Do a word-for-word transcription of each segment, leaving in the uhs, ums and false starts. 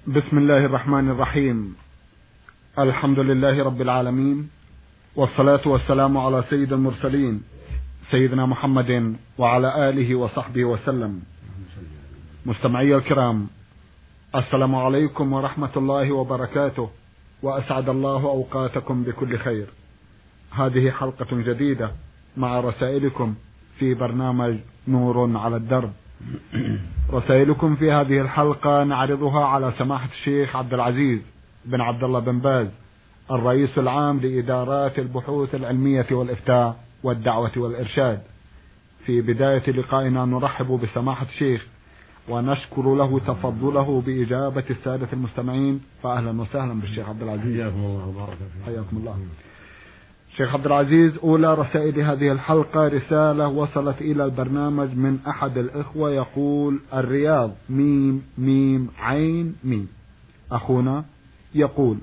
بسم الله الرحمن الرحيم. الحمد لله رب العالمين، والصلاة والسلام على سيد المرسلين سيدنا محمد وعلى آله وصحبه وسلم. مستمعي الكرام، السلام عليكم ورحمة الله وبركاته، وأسعد الله أوقاتكم بكل خير. هذه حلقة جديدة مع رسائلكم في برنامج نور على الدرب. رسائلكم في هذه الحلقة نعرضها على سماحة الشيخ عبد العزيز بن عبد الله بن باز، الرئيس العام لإدارات البحوث العلمية والإفتاء والدعوة والإرشاد. في بداية لقائنا نرحب بسماحة الشيخ ونشكر له تفضله بإجابة السادة المستمعين، فأهلا وسهلا بالشيخ عبد العزيز. حياكم الله وبارك فيكم. حياكم الله. شيخ عبد العزيز، أولى رسائل هذه الحلقة رسالة وصلت إلى البرنامج من أحد الإخوة يقول: الرياض ميم ميم عين ميم. أخونا يقول: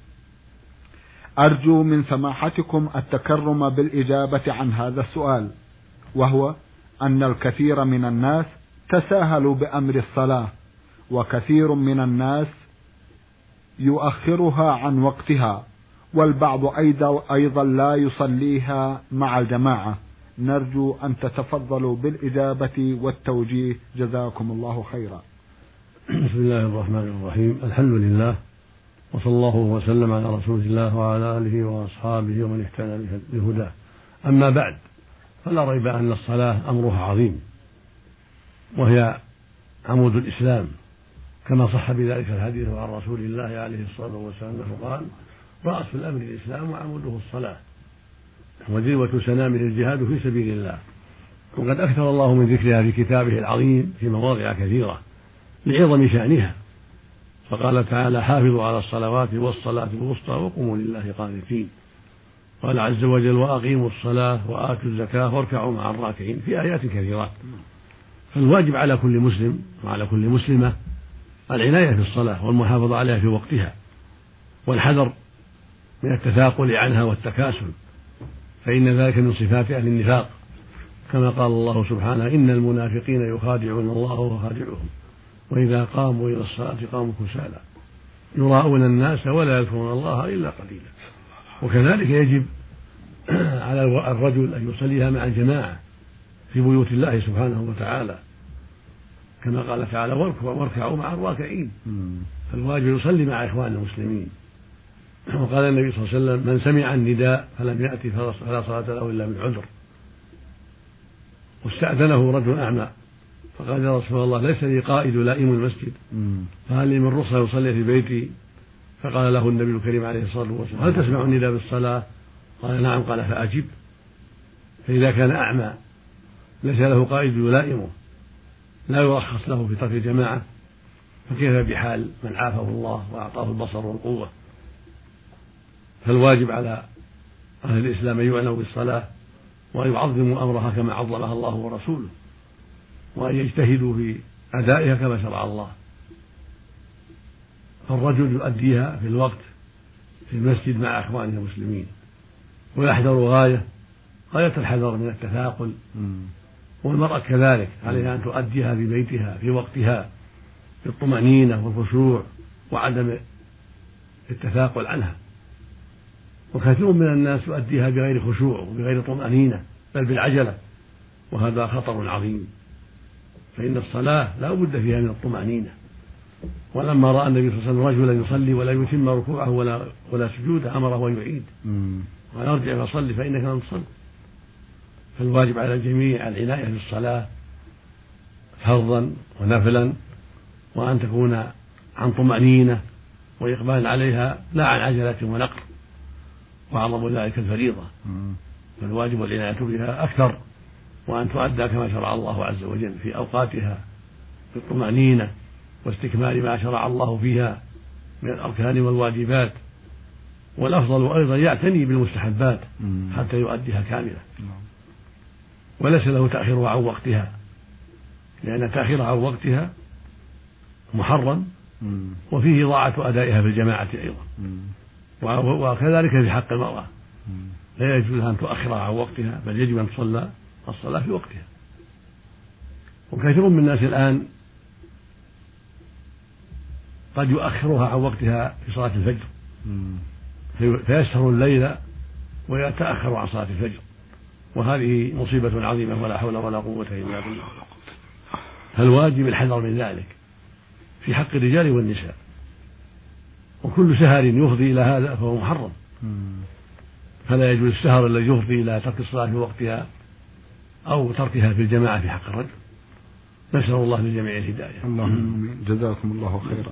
أرجو من سماحتكم التكرم بالإجابة عن هذا السؤال، وهو أن الكثير من الناس تساهلوا بأمر الصلاة، وكثير من الناس يؤخرها عن وقتها، والبعض أيضا لا يصليها مع الجماعة. نرجو أن تتفضلوا بالإجابة والتوجيه، جزاكم الله خيرا. بسم الله الرحمن الرحيم. الحمد لله، وصلى الله وسلم على رسول الله وعلى آله وأصحابه ومن اهتدى بهداه. أما بعد، فلا ريب أن الصلاة أمرها عظيم، وهي عمود الإسلام، كما صح بذلك الحديث عن رسول الله عليه الصلاة والسلام أنه قال: رأس الأمر الإسلام وعموده الصلاة، وذروة سنامه الجهاد في سبيل الله. وقد أكثر الله من ذكرها في كتابه العظيم في مواضع كثيرة لعظم شأنها، فقال تعالى: حافظوا على الصلوات والصلاة الوسطى وقوموا لله قانتين. قال عز وجل: وأقيموا الصلاة وآتوا الزكاة واركعوا مع الراكعين، في آيات كثيرات. فالواجب على كل مسلم وعلى كل مسلمة العناية في الصلاة والمحافظة عليها في وقتها، والحذر من التثاقل عنها والتكاسل، فإن ذلك من صفات أهل النفاق، كما قال الله سبحانه: إن المنافقين يخادعون الله وهو خادعهم وإذا قاموا إلى الصلاة قاموا كسالى يراءون الناس ولا يذكرون الله إلا قليلا. وكذلك يجب على الرجل أن يصليها مع الجماعة في بيوت الله سبحانه وتعالى، كما قال تعالى: واركعوا مع الراكعين. فالواجب يصلي مع إخوان المسلمين. وقال النبي صلى الله عليه وسلم: من سمع النداء فلم يأتي فلا صلاة له إلا من عذر. واستأذنه رجل أعمى فقال: يا رسول الله، ليس لي قائد لائم المسجد، فهل لي من رخصة يصلي في بيتي؟ فقال له النبي الكريم عليه الصلاة والسلام: هل تسمع النداء بالصلاة؟ قال: نعم. قال: فأجب. فإذا كان أعمى ليس له قائد يلائمه، لا يرخص له في ترك الجماعة، فكيف بحال من عافه الله وأعطاه البصر والقوة؟ فالواجب على أهل الإسلام أن يعنوا بالصلاة وأن يعظموا أمرها كما عظمها الله ورسوله، وأن يجتهدوا في أدائها كما شرع الله. فالرجل يؤديها في الوقت في المسجد مع إخوانه المسلمين، ويحذر غاية غاية الحذر من التثاقل. والمرأة كذلك عليها أن تؤديها في بيتها في وقتها بالطمأنينة والخشوع وعدم التثاقل عنها. وكثير من الناس يؤديها بغير خشوع وبغير طمأنينة، بل بالعجلة، وهذا خطر عظيم، فإن الصلاة لا بد فيها من الطمأنينة. ولما رأى النبي صلى الله عليه وسلم رجلا يصلي ولا يتم ركوعه ولا ولا سجوده أمره أن يعيد وأن يرجع فصلي فإنك لم تصل. فالواجب على الجميع العناية بالصلاة فرضا ونفلا، وأن تكون عن طمأنينة وإقبال عليها، لا عن عجلة ونقر، وأعظم ذلك الفريضة. فالواجب العناية بها أكثر، وأن تؤدى كما شرع الله عز وجل في أوقاتها بالطمأنينة واستكمال ما شرع الله فيها من الأركان والواجبات. والأفضل أيضا يعتني بالمستحبات حتى يؤديها كاملة، وليس له تأخيرها عن وقتها، لأن تأخيرها عن وقتها محرم، وفيه ضاعة أدائها في الجماعة أيضا. وكذلك في حق المرأة، لا يجوز أن تؤخرها عن وقتها، بل يجب أن تصلى الصلاة في وقتها. وكثير من الناس الآن قد يؤخرها عن وقتها في صلاة الفجر فيسهر الليل ويتأخر عن صلاة الفجر، وهذه مصيبة عظيمة ولا حول ولا قوة إلا بالله. فالواجب الحذر من ذلك في حق الرجال والنساء، وكل سهر يفضي إلى هذا فهو محرم، فلا يجوز السهر الذي يفضي إلى ترك الصلاة في وقتها أو تركها في الجماعة في حق الرجل. نسأل الله للجميع الهداية. اللهم آمين. جزاكم الله خيرا.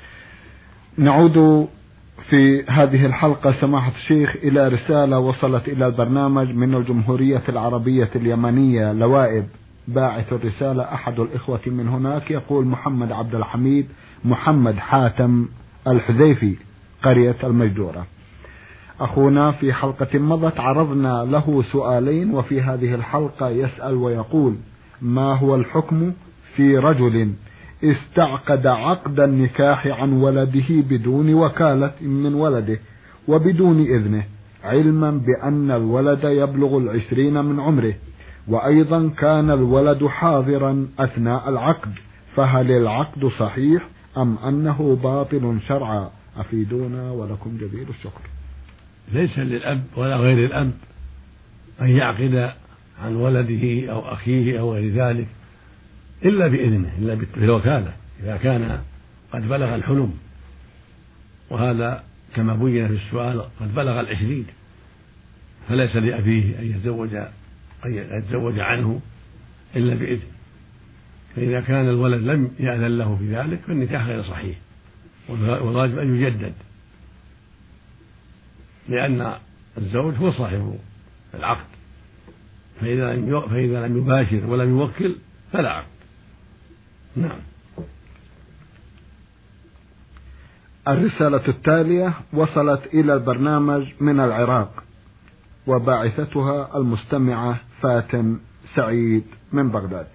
نعود في هذه الحلقة سماحة الشيخ إلى رسالة وصلت إلى البرنامج من الجمهورية العربية اليمنية لوائب. باعث الرسالة أحد الإخوة من هناك، يقول محمد عبد الحميد محمد حاتم الحذيفي، قرية المجدورة. أخونا في حلقة مضت عرضنا له سؤالين، وفي هذه الحلقة يسأل ويقول: ما هو الحكم في رجل استعقد عقد النكاح عن ولده بدون وكالة من ولده وبدون إذنه، علما بأن الولد يبلغ العشرين من عمره، وأيضا كان الولد حاضرا أثناء العقد، فهل العقد صحيح أم أنه باطل شرعا؟ أفيدونا ولكم جزيل الشكر. ليس للأب ولا غير الأب أن يعقد عن ولده أو أخيه أو غير ذلك إلا بإذنه، إلا بالوكالة، إذا كان قد بلغ الحلم، وهذا كما بين في السؤال قد بلغ العشرين، فليس لأبيه أن يتزوج أن يتزوج عنه إلا بإذن. فإذا كان الولد لم يأذن له في ذلك فالنكاح غير صحيح، والواجب أن يجدد، لأن الزوج هو صاحب العقد، فإذا لم يباشر ولم يوكل فلا عقد. نعم. الرسالة التالية وصلت إلى البرنامج من العراق، وباعثتها المستمعة فاتن سعيد من بغداد.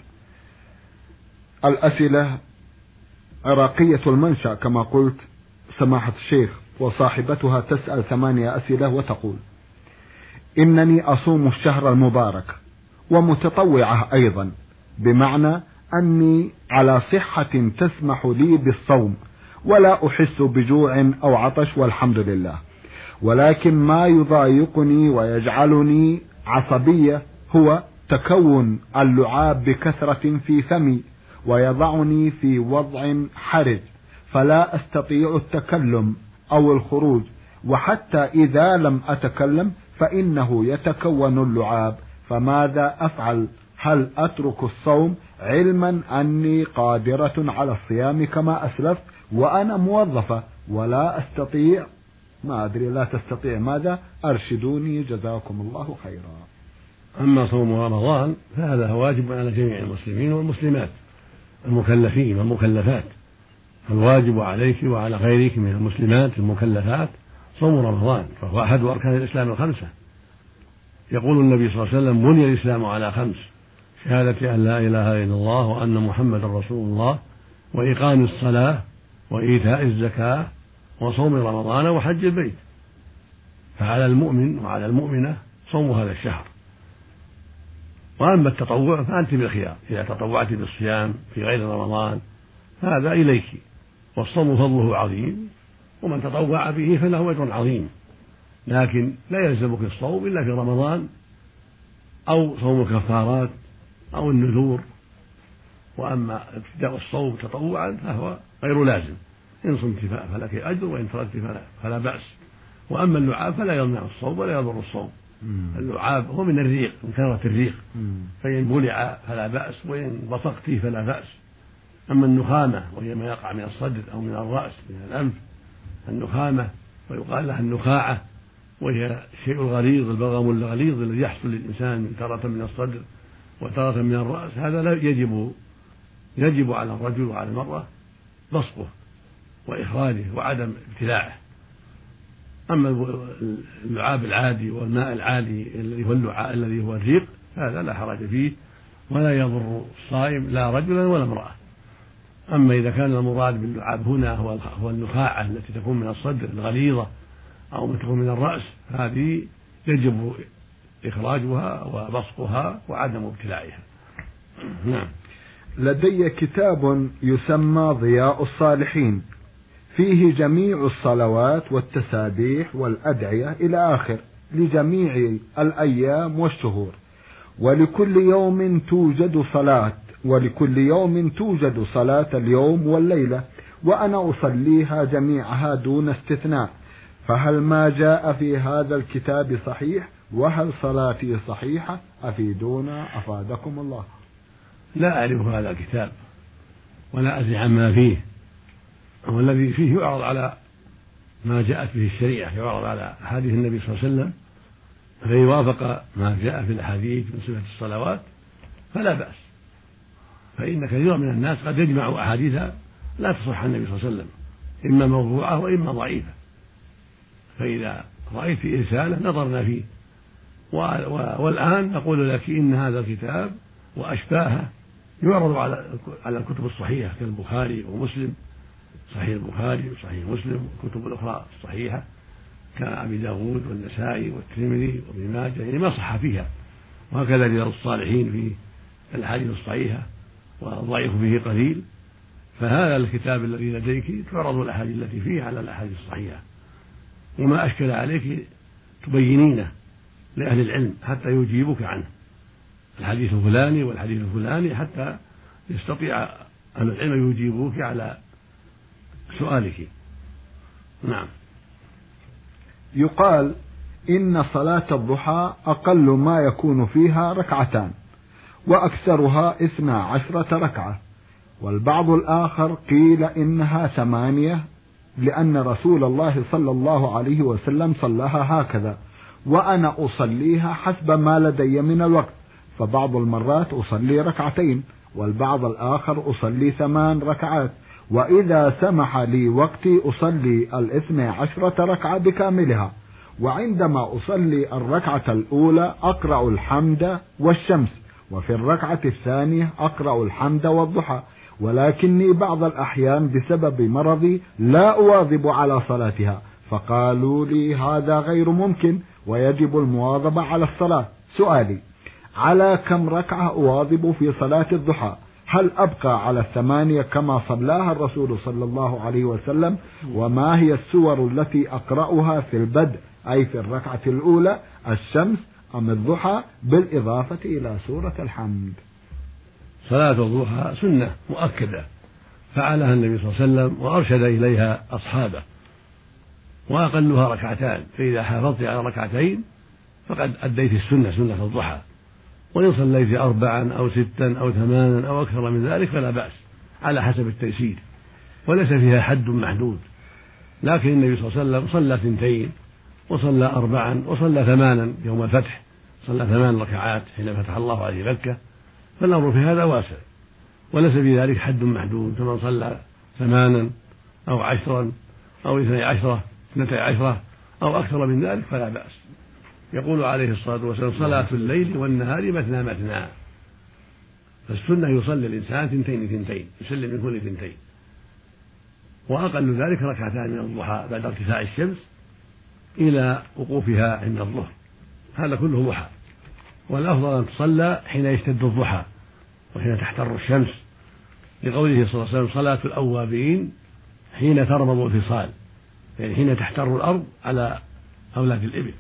الأسئلة عراقية المنشأ كما قلت سماحة الشيخ، وصاحبتها تسأل ثمانية أسئلة وتقول: إنني أصوم الشهر المبارك ومتطوعة أيضا، بمعنى أني على صحة تسمح لي بالصوم ولا أحس بجوع أو عطش والحمد لله، ولكن ما يضايقني ويجعلني عصبية هو تكون اللعاب بكثرة في فمي ويضعني في وضع حرج، فلا أستطيع التكلم أو الخروج، وحتى إذا لم أتكلم فإنه يتكون اللعاب، فماذا أفعل؟ هل أترك الصوم علما أني قادرة على الصيام كما أسلفت وأنا موظفة ولا أستطيع؟ ما أدري، لا تستطيع ماذا؟ أرشدوني جزاكم الله خيرا. أما صوم رمضان فهذا واجب على جميع المسلمين والمسلمات المكلفين والمكلفات، الواجب عليك وعلى غيرك من المسلمات المكلفات صوم رمضان، فهو أحد أركان الإسلام الخمسة. يقول النبي صلى الله عليه وسلم: بني الإسلام على خمس: شهادة أن لا إله إلا الله وأن محمد رسول الله، وإقام الصلاة، وإيتاء الزكاة، وصوم رمضان، وحج البيت. فعلى المؤمن وعلى المؤمنة صوم هذا الشهر. وأما التطوع فأنت بالخيار، إذا تطوعت بالصيام في غير رمضان هذا إليك، والصوم فضله عظيم، ومن تطوع به فله أجر عظيم، لكن لا يلزمك الصوم إلا في رمضان أو صوم الكفارات أو النذور. وأما ابتداء الصوم تطوعا فهو غير لازم، إن صمت فلك أجر وإن تركت فلا, فلا بأس. وأما اللعاب فلا يمنع الصوم ولا يضر الصوم. اللعاب هو من الريق، من كثرة الريق، فإن بلع فلا بأس، وإن بصقت فلا بأس. أما النخامة وهي ما يقع من الصدر أو من الرأس من الأنف، النخامة ويقال لها النخاعة، وهي الشيء الغليظ، البلغم الغليظ الذي يحصل للإنسان تارة من الصدر وتارة من الرأس، هذا لا يجب يجب على الرجل وعلى المرأة بصقه وإخراجه وعدم ابتلاعه. أما اللعاب العادي والماء العادي الذي هو اللعاب الذي هو الريق هذا لا حرج فيه ولا يضر الصائم لا رجلا ولا امرأة. أما إذا كان المراد باللعاب هنا هو النخاعة التي تكون من الصدر الغليظة أو ما تكون من الرأس، هذه يجب إخراجها وبصقها وعدم ابتلاعها. نعم. لدي كتاب يسمى ضياء الصالحين فيه جميع الصلوات والتسابيح والأدعية إلى آخر لجميع الأيام والشهور، ولكل يوم توجد صلاة ولكل يوم توجد صلاة اليوم والليلة، وأنا أصليها جميعها دون استثناء، فهل ما جاء في هذا الكتاب صحيح؟ وهل صلاتي صحيحة؟ أفيدونا أفادكم الله. لا أعرف هذا الكتاب ولا أدري عما فيه، والذي فيه يعرض على ما جاءت به الشريعة، يعرض على أحاديث النبي صلى الله عليه وسلم، فإن وافق ما جاء في الأحاديث من صفة الصلوات فلا بأس، فإن كثيرا من الناس قد يجمع أحاديث لا تصح عن النبي صلى الله عليه وسلم، إما موضوعة وإما ضعيفة، فإذا رأيت في رسالة نظرنا فيه. والآن أقول لك إن هذا الكتاب وأشباهه يعرض على الكتب الصحيحة كالبخاري ومسلم، صحيح البخاري وصحيح مسلم والكتب الأخرى الصحيحة كأبي داود والنسائي والترمذي وابن ماجه، يعني ما صح فيها، وهكذا رياض الصالحين في الأحاديث الصحيحة والضعيف فيه قليل. فهذا الكتاب الذي لديك تعرض الأحاديث التي فيه على الأحاديث الصحيحة، وما أشكل عليك تبينينه لأهل العلم حتى يجيبك عنه، الحديث الفلاني والحديث الفلاني، حتى يستطيع أهل العلم يجيبوك على سؤالك. نعم. يقال إن صلاة الضحى أقل ما يكون فيها ركعتان، وأكثرها اثنا عشرة ركعة، والبعض الآخر قيل إنها ثمانية، لأن رسول الله صلى الله عليه وسلم صلاها هكذا، وأنا أصليها حسب ما لدي من الوقت، فبعض المرات أصلي ركعتين، والبعض الآخر أصلي ثمان ركعات، وإذا سمح لي وقتي أصلي الاثنى عشرة ركعة بكاملها، وعندما أصلي الركعة الأولى أقرأ الحمد والشمس، وفي الركعة الثانية أقرأ الحمد والضحى، ولكني بعض الأحيان بسبب مرضي لا أواظب على صلاتها، فقالوا لي هذا غير ممكن ويجب المواظبة على الصلاة. سؤالي: على كم ركعة أواظب في صلاة الضحى؟ هل أبقى على الثمانية كما صلاها الرسول صلى الله عليه وسلم؟ وما هي السور التي أقرأها في البدء أي في الركعة الأولى، الشمس أم الضحى، بالإضافة إلى سورة الحمد؟ صلاة الضحى سنة مؤكدة فعلها النبي صلى الله عليه وسلم وأرشد إليها أصحابه، وأقلها ركعتان، فإذا حافظت على ركعتين فقد أديت السنة، سنة الضحى. وإن صليت أربعا أو ستا أو ثمانا أو أكثر من ذلك فلا بأس، على حسب التيسير، وليس فيها حد محدود. لكن النبي صلى الله عليه وسلم صلى ثنتين وصلى أربعا وصلى ثمانا يوم الفتح، صلى ثمان ركعات حين فتح الله عليه مكة، فالأمر في هذا واسع، وليس في ذلك حد محدود، فمن صلى ثمانا أو عشرا أو اثني عشرة اثنتي عشرة أو أكثر من ذلك فلا بأس. يقول عليه الصلاة والسلام: صلاة الليل والنهار مثنى مثنى، فالسنة يصلي الإنسان ثنتين ثنتين، يسلم من كل ثنتين، وأقل ذلك ركعتان من الضحى بعد ارتفاع الشمس إلى وقوفها عند الظهر، هذا كله ضحى. والأفضل أن تصلى حين يشتد الضحى وحين تحتر الشمس، لقوله صلى الله عليه وسلم: صلاة الأوابين حين ترمض الفصال، يعني حين تحتر الأرض على أولاد الإبل،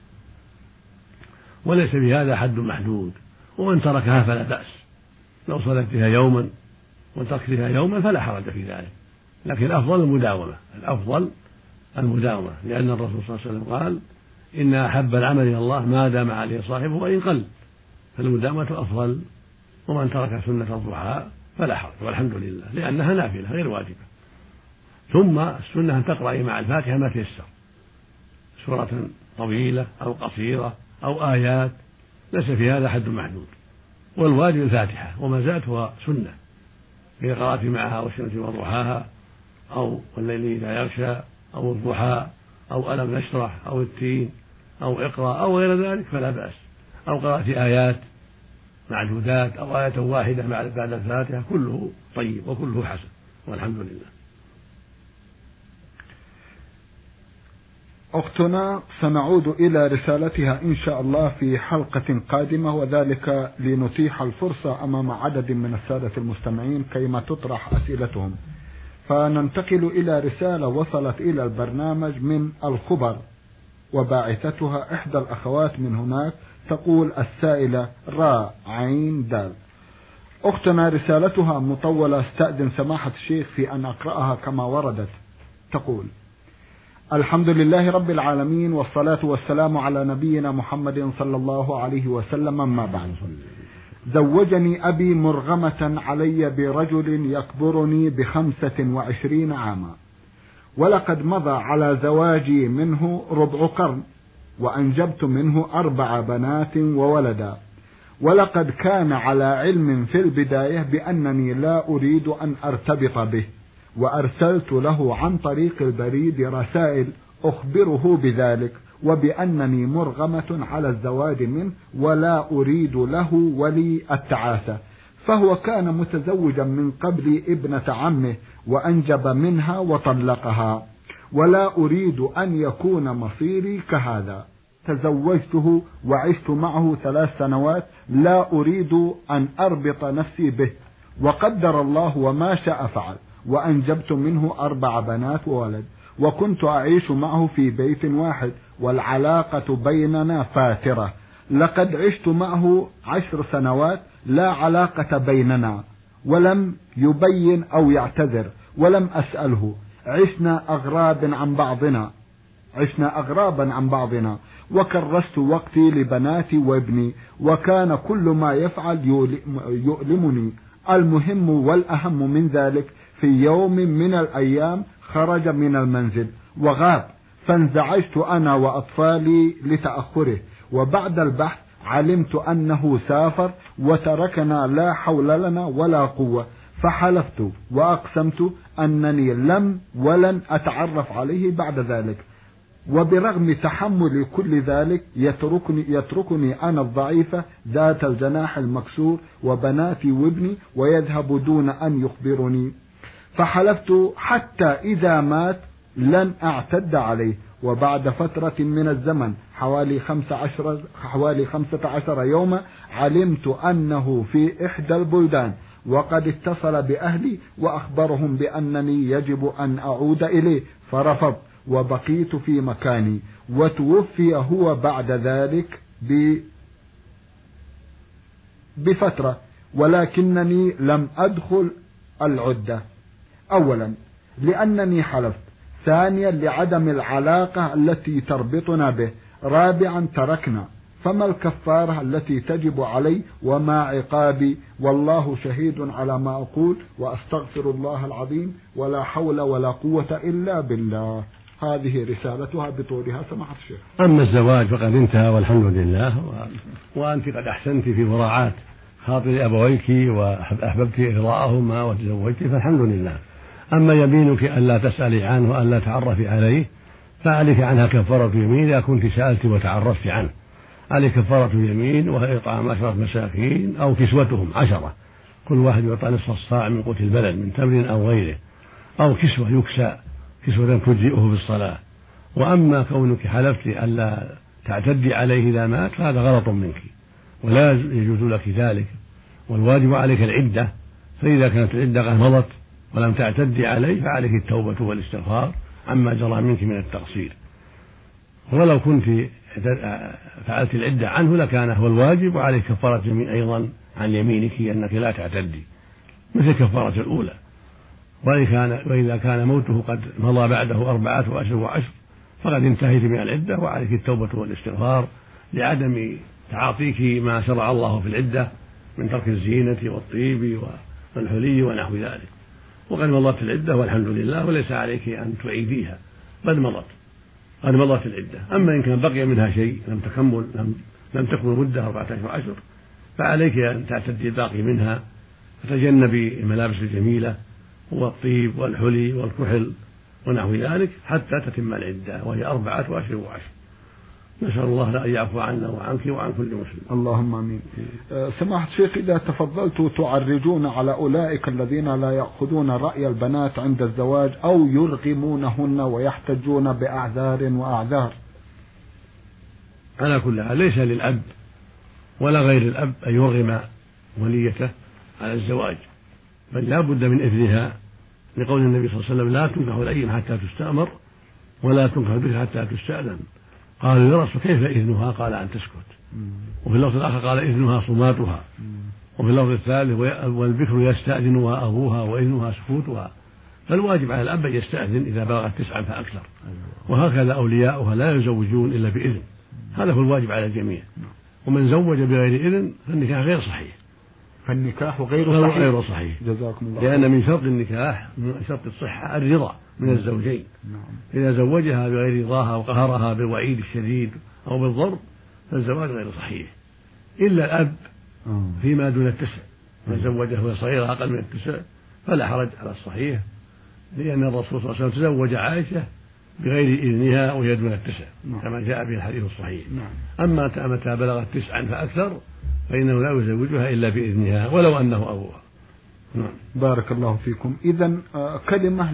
وليس بهذا حد محدود. ومن تركها فلا بأس، لو صلت بها يوما وتركت بها يوما فلا حرج في ذلك، لكن الأفضل المداومة، الأفضل المداومة، لأن الرسول صلى الله عليه وسلم قال: إن أحب العمل إلى الله ما دام عليه صاحبه وإن قل، فالمداومة أفضل. ومن ترك سنة الضحى فلا حرج، والحمد لله، لأنها نافلة غير واجبة. ثم السنة أن تقرأ مع الفاتحة ما تيسر، سورة طويلة أو قصيرة أو آيات، ليس في هذا حد محدود، والواجب الفاتحة وما زادت هو سنة، إذا قرأت معها والشمس وضحاها أو والليل إذا يغشى أو الضحى أو ألم نشرح أو التين أو اقرأ أو غير ذلك فلا بأس، أو قرأت آيات معدودات أو آية واحدة بعد الفاتحة، كله طيب وكله حسن، والحمد لله. أختنا سنعود إلى رسالتها إن شاء الله في حلقة قادمة، وذلك لنتيح الفرصة أمام عدد من السادة المستمعين كيما تطرح أسئلتهم. فننتقل إلى رسالة وصلت إلى البرنامج من الخبر، وباعثتها إحدى الأخوات من هناك. تقول السائلة را عين دال: أختنا رسالتها مطولة، استأذن سماحة الشيخ في أن أقرأها كما وردت. تقول: الحمد لله رب العالمين، والصلاة والسلام على نبينا محمد صلى الله عليه وسلم، ما بعد. زوجني أبي مرغمة علي برجل يكبرني بخمسة وعشرين عاما، ولقد مضى على زواجي منه ربع قرن، وأنجبت منه أربع بنات وولدا، ولقد كان على علم في البداية بأنني لا أريد أن أرتبط به، وأرسلت له عن طريق البريد رسائل أخبره بذلك، وبأنني مرغمة على الزواج منه ولا أريد له ولي التعاسة، فهو كان متزوجا من قبل ابنة عمه وأنجب منها وطلقها، ولا أريد أن يكون مصيري كهذا. تزوجته وعشت معه ثلاث سنوات، لا أريد أن أربط نفسي به، وقدر الله وما شاء فعل، وأنجبت منه أربع بنات وولد، وكنت أعيش معه في بيت واحد، والعلاقة بيننا فاترة. لقد عشت معه عشر سنوات لا علاقة بيننا، ولم يبين أو يعتذر، ولم أسأله. عشنا أغراب عن بعضنا عشنا أغرابا عن بعضنا وكرست وقتي لبناتي وابني، وكان كل ما يفعل يؤلمني. المهم والأهم من ذلك، في يوم من الأيام خرج من المنزل وغاب، فانزعجت أنا وأطفالي لتأخره، وبعد البحث علمت أنه سافر وتركنا لا حول لنا ولا قوة، فحلفت وأقسمت أنني لم ولن أتعرف عليه بعد ذلك. وبرغم تحمل كل ذلك يتركني, يتركني أنا الضعيفة ذات الجناح المكسور وبناتي وابني، ويذهب دون أن يخبرني. فحلفت حتى إذا مات لن أعتد عليه. وبعد فترة من الزمن حوالي خمسة عشر حوالي خمسة عشر يوما علمت أنه في إحدى البلدان، وقد اتصل بأهلي وأخبرهم بأنني يجب أن أعود إليه، فرفضت وبقيت في مكاني، وتوفي هو بعد ذلك بفترة، ولكنني لم أدخل العدة. أولا لأنني حلفت، ثانيا لعدم العلاقة التي تربطنا به، رابعا تركنا. فما الكفارة التي تجب علي وما عقابي؟ والله شهيد على ما أقول، وأستغفر الله العظيم، ولا حول ولا قوة إلا بالله. هذه رسالتها بطولها سماحة الشيخ. أما الزواج فقد انتهى والحمد لله، و... وأنت قد أحسنت في مراعاة خاطر أبويك وأحببت إرضاءهما وتزوجت، فالحمد لله. أما يمينك ألا تسألي عنه وألا تعرفي عليه، فعليك عنها كفارة يمين إذا كنت سألت وتعرفت عنه. عليك كفارة يمين، وهي إطعام عشرة مساكين أو كسوتهم عشرة، كل واحد يعطى نصف الصاع من قوت البلد من تمر أو غيره، أو كسوة يكسى كسوة تجزئه بالصلاة. وأما كونك حلفت ألا تعتدي عليه إذا مات فهذا غلط منك، ولا يجوز لك ذلك، والواجب عليك العدة. فإذا كانت العدة قد مضت ولم تعتدي عليه فعليك التوبة والاستغفار عما جرى منك من التقصير. ولو كنت فعلت العدة عنه لكان هو الواجب، وعليك كفارة يمين أيضا عن يمينك أنك لا تعتدي مثل كفارة الأولى. وإذا كان موته قد مضى بعده أربعة وعشر وعشر فقد انتهيت من العدة، وعليك التوبة والاستغفار لعدم تعاطيك ما شرع الله في العدة من ترك الزينة والطيب والحلي ونحو ذلك. وقد مضت العدة والحمد لله، وليس عليك أن تعيديها، بل مضت قد مضت العدة. أما إن كان بقي منها شيء لم تكمل لم, لم تكمل مدة أربعة عشر وعشر فعليك أن تعتدي الباقي منها، فتجنبي الملابس الجميلة والطيب والحلي والكحل ونحو ذلك حتى تتم العدة، وهي أربعة وعشر وعشر. نسأل الله أن يعفو عنا وعنك وعن كل مسلم. اللهم آمين. أه سماحة الشيخ، إذا تفضلت تعرجون على أولئك الذين لا يأخذون رأي البنات عند الزواج أو يرغمونهن ويحتجون بأعذار وأعذار. على كل حال ليس للأب ولا غير الأب أن يرغم وليته على الزواج، بل لا بد من إذنها لقول النبي صلى الله عليه وسلم لا تنكح الأيم حتى تستأمر ولا تنكح البكر حتى تستأذن. قالوا يا رسول كيف إذنها؟ قال أن تسكت. وفي اللفظ الآخر قال إذنها صماتها. وفي اللفظ الثالث والبكر يستأذنها أبوها وإذنها سكوتها. فالواجب على الأب أن يستأذن إذا بلغت تسعا فأكثر، وهكذا أولياؤها لا يزوجون إلا بإذن. هذا هو الواجب على الجميع. ومن زوج بغير إذن فالنكاح غير صحيح. فالنكاح غير صحيح. غير صحيح. جزاكم الله. لأن من شرط النكاح من شرط الصحة الرضا من الزوجين. إذا زوجها بغير رضاها وقهرها بالوعيد الشديد أو بالضرب فالزواج غير صحيح، إلا الأب فيما دون التسع. من زوجها وهي صغيرة أقل من التسع فلا حرج على الصحيح، لأن الرسول صلى الله عليه وسلم تزوج عائشة بغير إذنها وهي دون التسع كما جاء به الحديث الصحيح. أما متى بلغت تسعا فأكثر فإنه لا يزوجها إلا بإذنها ولو أنه أبوها. نعم. بارك الله فيكم. إذن كلمة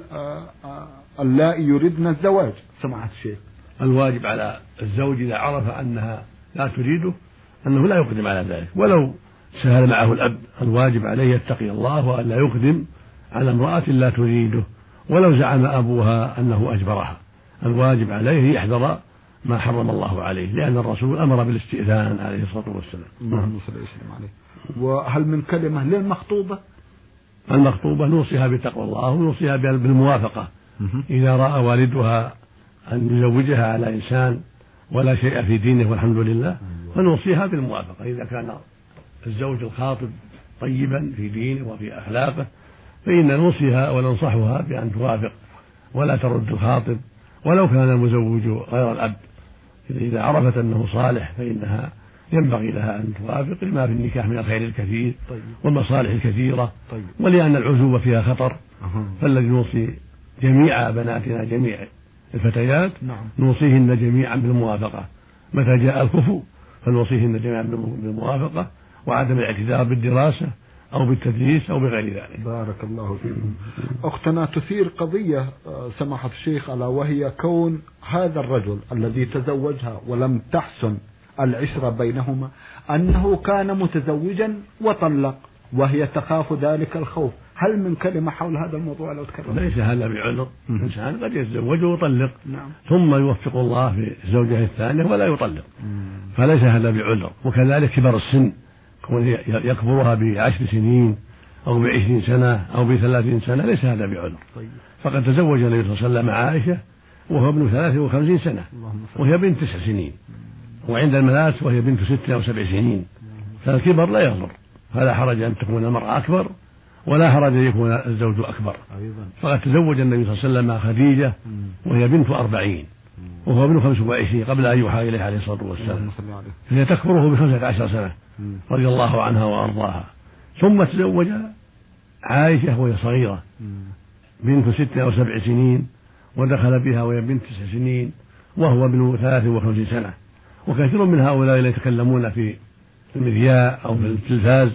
للألائي يريدن الزواج سمعت الشيخ. الواجب على الزوج إذا عرف أنها لا تريده أنه لا يقدم على ذلك ولو سهل معه الأب. الواجب عليه يتقي الله وأن لا يقدم على امرأة لا تريده ولو زعم أبوها أنه أجبرها. الواجب عليه يحذر ما حرم الله عليه، لأن الرسول أمر بالاستئذان عليه الصلاة والسلام. اللهم صل وسلم عليه. وهل من كلمة للمخطوبة؟ المخطوبة نوصيها بتقوى الله ونوصيها بالموافقة. إذا رأى والدها أن يزوجها على إنسان ولا شيء في دينه والحمد لله فنوصيها بالموافقة. إذا كان الزوج الخاطب طيبا في دينه وفي أخلاقه فإن نوصيها وننصحها بأن توافق ولا ترد الخاطب ولو كان المزوج غير الأب. إذا عرفت أنه صالح فإنها ينبغي لها أن توافق لما في النكاح من الخير الكثير والمصالح الكثيرة. ولأن العزوبة فيها خطر فالذي نوصي جميع بناتنا جميع الفتيات نوصيهن جميعا بالموافقة. متى جاء الكفو فنوصيهن جميعا بالموافقة وعدم الاعتذار بالدراسة أو بالتدريس أو بغير ذلك. بارك الله فيكم. أختنا تثير قضية سماحة الشيخ ألا وهي كون هذا الرجل الذي تزوجها ولم تحسن العشرة بينهما أنه كان متزوجا وطلق وهي تخاف ذلك الخوف. هل من كلمة حول هذا الموضوع لو تكرر؟ ليس هذا بعذر. إنسان قد يتزوج ويطلق نعم. ثم يوفق الله في زوجه الثانية ولا يطلق مم. فليس هذا بعذر. وكذلك كبر السن يكبرها بعشر سنين أو بعشرين سنة أو بثلاثين سنة ليس هذا بعذر. طيب. فقد تزوج النبي صلى الله عليه وسلم عائشة وهو ابن ثلاث وخمسين سنة وهي بنت تسع سنين وعند الملاس وهي بنت ست أو سبع سنين فالكبر لا يضر. فلا حرج أن تكون المرأة أكبر ولا حرج أن يكون الزوج أكبر. فقد تزوج النبي صلى الله عليه وسلم خديجة وهي بنت أربعين وهو ابن خمس وعشرين قبل أن يوحى إليه عليه الصلاة والسلام فهي تكبره بخمسة عشر سنة رضي الله عنها وأرضاها. ثم تزوج عائشة وهي صغيرة بنت ست أو سبع سنين ودخل بها وهي بنت تسع سنين وهو ابن ثلاث وخمسين سنة. وكثير من هؤلاء لا يتكلمون في المذياع أو في التلفاز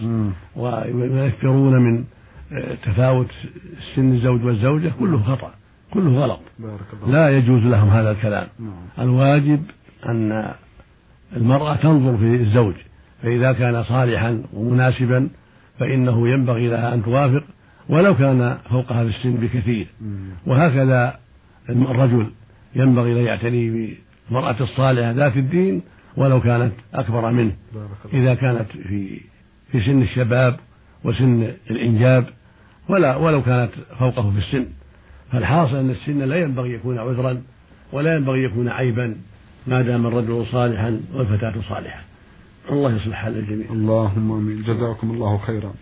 ويذكرون من تفاوت سن الزوج والزوجة كله خطأ كله غلط. لا يجوز لهم هذا الكلام. الواجب أن المرأة تنظر في الزوج فإذا كان صالحا ومناسبا فإنه ينبغي لها أن توافق ولو كان فوقها في السن بكثير. وهكذا الرجل ينبغي أن يعتني بالمرأة الصالحة ذات الدين ولو كانت أكبر منه إذا كانت في في سن الشباب وسن الإنجاب ولا ولو كانت فوقه في السن. فالحاصل أن السن لا ينبغي يكون عذرا ولا ينبغي يكون عيبا ما دام الرجل صالحا والفتاة صالحة. الله يصلح حال الجميع. اللهم آمين. جزاكم الله خيرا.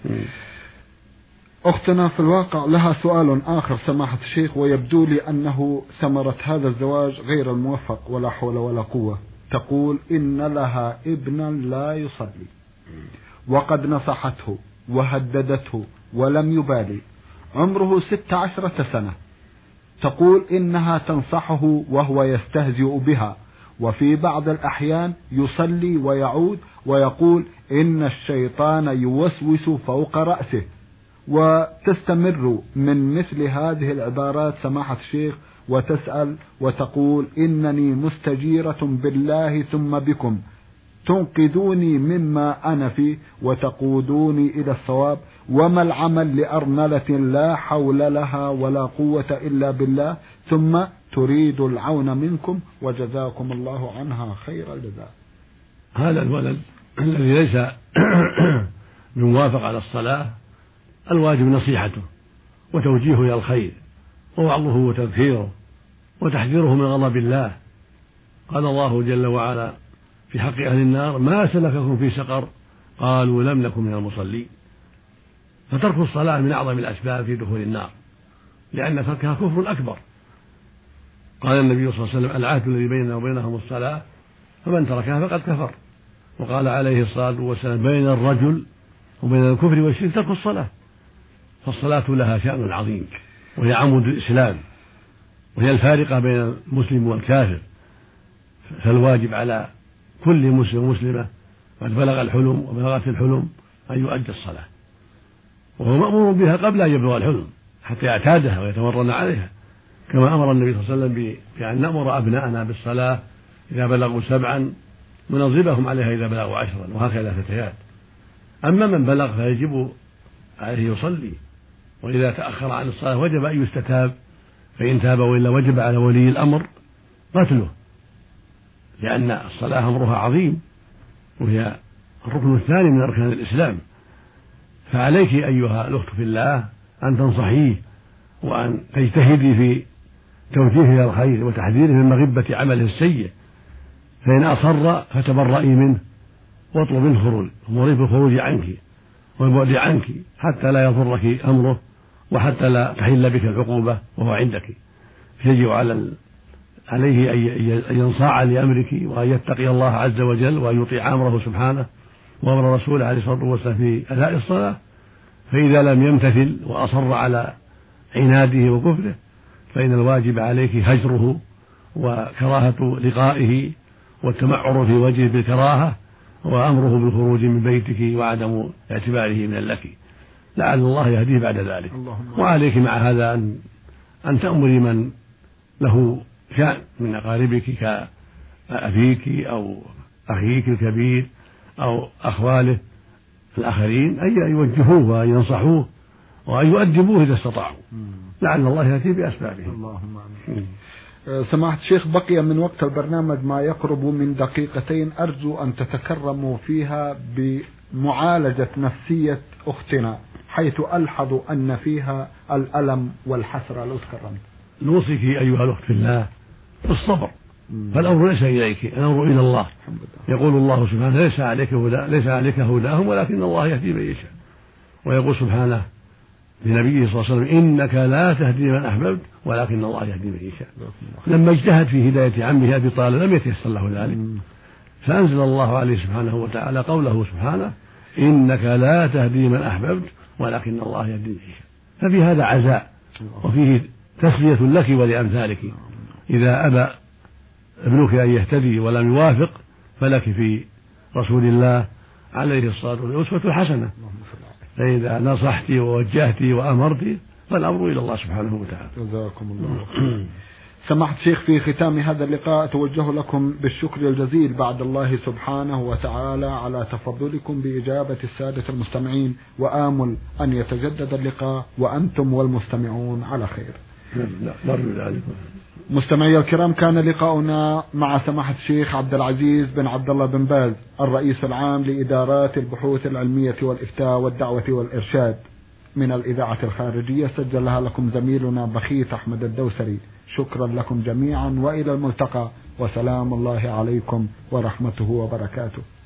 أختنا في الواقع لها سؤال آخر سماحة الشيخ ويبدو لي أنه ثمرة هذا الزواج غير الموفق ولا حول ولا قوة. تقول إن لها ابنا لا يصلي وقد نصحته وهددته ولم يبالي عمره ست عشرة سنة. تقول إنها تنصحه وهو يستهزئ بها وفي بعض الأحيان يصلي ويعود ويقول إن الشيطان يوسوس فوق رأسه وتستمر من مثل هذه العبارات سماحة الشيخ وتسأل وتقول إنني مستجيرة بالله ثم بكم تنقذوني مما أنا فيه وتقودوني إلى الصواب، وما العمل لأرملة لا حول لها ولا قوة إلا بالله، ثم تريد العون منكم وجزاكم الله عنها خير الجزاء. هذا الولد الذي ليس موافق على الصلاة الواجب نصيحته وتوجيهه إلى الخير ووعظه وتذكيره وتحذيره من غضب الله. قال الله جل وعلا في حق أهل النار: ما سلككم في سقر؟ قالوا لم نكن من المصلين. فترك الصلاة من أعظم الأسباب في دخول النار، لأن تركها كفر أكبر. قال النبي صلى الله عليه وسلم: العهد الذي بيننا وبينهم الصلاة، فمن تركها فقد كفر. وقال عليه الصلاة والسلام: بين الرجل وبين الكفر والشرك ترك الصلاة. فالصلاة لها شأن عظيم، وهي عمود الإسلام، وهي الفارقة بين المسلم والكافر. فالواجب على كل مسلم ومسلمة قد بلغ الحلم وبلغت الحلم أن يؤدي الصلاة، وهو مأمور بها قبل أن يبلغ الحلم حتى يعتادها ويتمرن عليها، كما أمر النبي صلى الله عليه وسلم بأن نأمر أبناءنا بالصلاة إذا بلغوا سبعا ونضربهم عليها إذا بلغوا عشرا، وهكذا فتيات. أما من بلغ فيجب عليه يصلي، وإذا تأخر عن الصلاة وجب أن يستتاب، فإن تاب وإلا وجب على ولي الأمر قتله، لأن الصلاة أمرها عظيم، وهي الركن الثاني من أركان الإسلام. فعليك أيها الأخت في الله أن تنصحيه وأن تجتهدي في توجيهه إلى الخير وتحذيره من مغبة عمله السيء، فإن أصر فتبرئي منه واطلب الخروج ومري بالخروج عنك والبعد عنك حتى لا يضرك أمره وحتى لا تحل بك العقوبة وهو عندك. يجب على عليه أن ينصاع لأمرك وأن يتقي الله عز وجل وأن يطيع أمره سبحانه وأمر رسوله عليه الصلاة والسلام في أداء الصلاة. فإذا لم يمتثل وأصر على عناده وكفره فإن الواجب عليك هجره وكراهة لقائه والتمعر في وجهه بالكراهة وأمره بالخروج من بيتك وعدم اعتباره من لك، لعل الله يهديه بعد ذلك. وعليك مع هذا أن أن تأمري من له شأن من أقاربك كأبيك أو أخيك الكبير أو أخواله الآخرين أن يوجهوه وأن ينصحوه وأن يؤدبوه إذا استطاعوا، لعل الله يأتي بأسبابه. اللهم آمين. سماحة الشيخ، بقي من وقت البرنامج ما يقرب من دقيقتين، أرجو أن تتكرموا فيها بمعالجة نفسية أختنا، حيث ألحظ أن فيها الألم والحسرة. لو تكرمت. نوصيك أيها الأخت في الله بالصبر، فالأمر ليس إليك، الأمر إلى الله. يقول الله سبحانه: ليس عليك هدى ليس عليك هداهم ولكن الله يهدي من يشاء. ويقول سبحانه لنبيه صلى الله عليه وسلم: إنك لا تهدي من أحببت ولكن الله يهدي من يشاء. لما اجتهد في هداية عمه أبي طالب لم يتيسر له ذلك، فأنزل الله عليه سبحانه وتعالى قوله سبحانه: إنك لا تهدي من أحببت ولكن الله يهدي من يشاء. ففي هذا عزاء وفيه تسلية لك ولأمثالك. إذا أبى ابنك أن يهتدي ولم يوافق فلك في رسول الله عليه الصلاة والسلام أسوة حسنة، فإذا نصحت ووجهت وأمرت فالأمر إلى الله سبحانه وتعالى. جزاكم الله خيرا. سماحة الشيخ، في ختام هذا اللقاء أتوجه لكم بالشكر الجزيل بعد الله سبحانه وتعالى على تفضلكم بإجابة السادة المستمعين، وآمل أن يتجدد اللقاء وأنتم والمستمعون على خير. مستمعي الكرام، كان لقاؤنا مع سماحة الشيخ عبد العزيز بن عبد الله بن باز، الرئيس العام لإدارات البحوث العلمية والإفتاء والدعوة والإرشاد من الإذاعة الخارجية، سجلها لكم زميلنا بخيت أحمد الدوسري. شكرا لكم جميعا وإلى الملتقى، وسلام الله عليكم ورحمته وبركاته.